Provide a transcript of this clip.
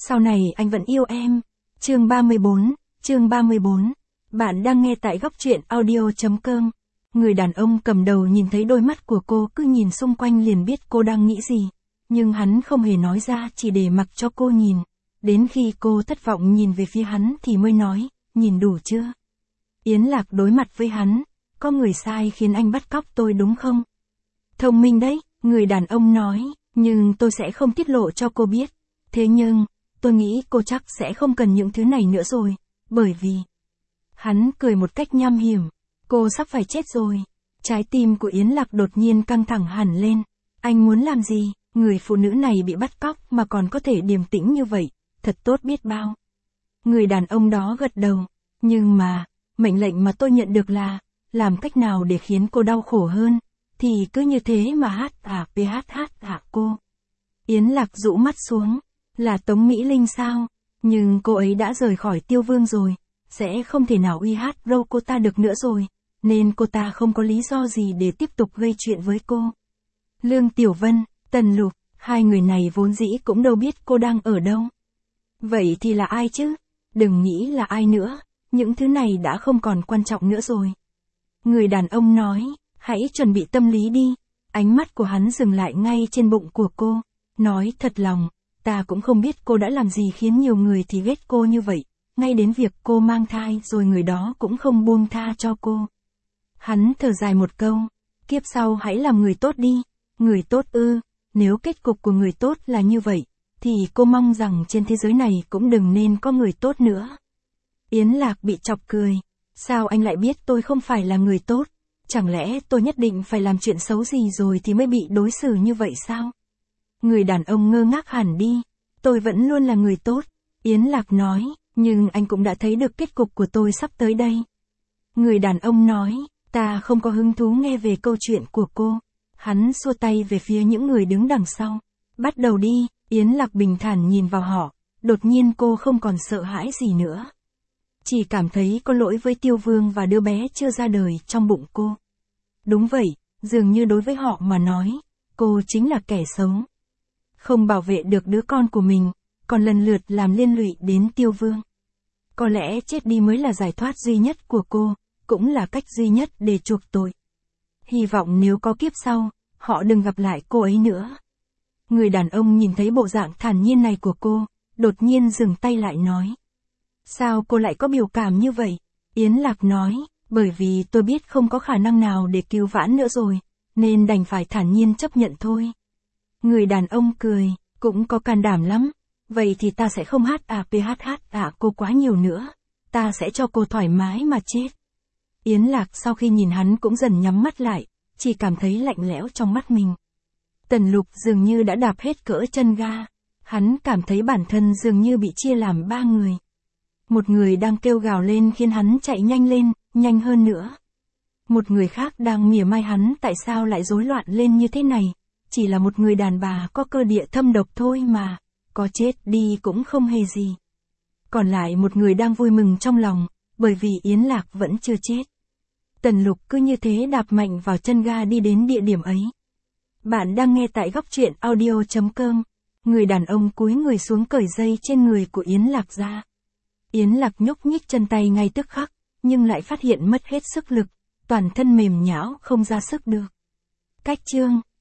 Sau này anh vẫn yêu em. Chương 34, chương 34. Bạn đang nghe tại góc truyện audio.com. Người đàn ông cầm đầu nhìn thấy đôi mắt của cô cứ nhìn xung quanh liền biết cô đang nghĩ gì. Nhưng hắn không hề nói ra, chỉ để mặc cho cô nhìn. Đến khi cô thất vọng nhìn về phía hắn thì mới nói, nhìn đủ chưa? Yến Lạc đối mặt với hắn, có người sai khiến anh bắt cóc tôi đúng không? Thông minh đấy, người đàn ông nói, nhưng tôi sẽ không tiết lộ cho cô biết. Thế nhưng, tôi nghĩ cô chắc sẽ không cần những thứ này nữa rồi, bởi vì... Hắn cười một cách nham hiểm, cô sắp phải chết rồi. Trái tim của Yến Lạc đột nhiên căng thẳng hẳn lên. Anh muốn làm gì? Người phụ nữ này bị bắt cóc mà còn có thể điềm tĩnh như vậy, thật tốt biết bao. Người đàn ông đó gật đầu, nhưng mà, mệnh lệnh mà tôi nhận được là, làm cách nào để khiến cô đau khổ hơn, thì cứ như thế mà cô. Yến Lạc rũ mắt xuống, là Tống Mỹ Linh sao? Nhưng cô ấy đã rời khỏi Tiêu Vương rồi, sẽ không thể nào uy hát râu cô ta được nữa rồi, nên cô ta không có lý do gì để tiếp tục gây chuyện với cô. Lương Tiểu Vân, Tần Lục, hai người này vốn dĩ cũng đâu biết cô đang ở đâu. Vậy thì là ai chứ? Đừng nghĩ là ai nữa, những thứ này đã không còn quan trọng nữa rồi. Người đàn ông nói, hãy chuẩn bị tâm lý đi. Ánh mắt của hắn dừng lại ngay trên bụng của cô, nói thật lòng, ta cũng không biết cô đã làm gì khiến nhiều người thì ghét cô như vậy, ngay đến việc cô mang thai rồi người đó cũng không buông tha cho cô. Hắn thở dài một câu, kiếp sau hãy làm người tốt đi. Người tốt ư? Nếu kết cục của người tốt là như vậy, thì cô mong rằng trên thế giới này cũng đừng nên có người tốt nữa. Yến Lạc bị chọc cười. Sao anh lại biết tôi không phải là người tốt? Chẳng lẽ tôi nhất định phải làm chuyện xấu gì rồi thì mới bị đối xử như vậy sao? Người đàn ông ngơ ngác hẳn đi. Tôi vẫn luôn là người tốt. Yến Lạc nói, nhưng anh cũng đã thấy được kết cục của tôi sắp tới đây. Người đàn ông nói, ta không có hứng thú nghe về câu chuyện của cô. Hắn xua tay về phía những người đứng đằng sau. Bắt đầu đi. Yến Lạc bình thản nhìn vào họ. Đột nhiên cô không còn sợ hãi gì nữa. Chỉ cảm thấy có lỗi với Tiêu Vương và đứa bé chưa ra đời trong bụng cô. Đúng vậy, dường như đối với họ mà nói, cô chính là kẻ xấu. Không bảo vệ được đứa con của mình, còn lần lượt làm liên lụy đến Tiêu Vương. Có lẽ chết đi mới là giải thoát duy nhất của cô, cũng là cách duy nhất để chuộc tội. Hy vọng nếu có kiếp sau, họ đừng gặp lại cô ấy nữa. Người đàn ông nhìn thấy bộ dạng thản nhiên này của cô, đột nhiên dừng tay lại nói. Sao cô lại có biểu cảm như vậy? Yến Lạc nói, bởi vì tôi biết không có khả năng nào để cứu vãn nữa rồi, nên đành phải thản nhiên chấp nhận thôi. Người đàn ông cười, cũng có can đảm lắm. Vậy thì ta sẽ không cô quá nhiều nữa. Ta sẽ cho cô thoải mái mà chết. Yến Lạc sau khi nhìn hắn cũng dần nhắm mắt lại, chỉ cảm thấy lạnh lẽo trong mắt mình. Tần Lục dường như đã đạp hết cỡ chân ga. Hắn cảm thấy bản thân dường như bị chia làm ba người. Một người đang kêu gào lên khiến hắn chạy nhanh lên, nhanh hơn nữa. Một người khác đang mỉa mai hắn tại sao lại rối loạn lên như thế này. Chỉ là một người đàn bà có cơ địa thâm độc thôi mà, có chết đi cũng không hề gì. Còn lại một người đang vui mừng trong lòng, bởi vì Yến Lạc vẫn chưa chết. Tần Lục cứ như thế đạp mạnh vào chân ga đi đến địa điểm ấy. Bạn đang nghe tại góc truyện audio.com. Người đàn ông cúi người xuống cởi dây trên người của Yến Lạc ra. Yến Lạc nhúc nhích chân tay ngay tức khắc, nhưng lại phát hiện mất hết sức lực, toàn thân mềm nhão không ra sức được. Cách chương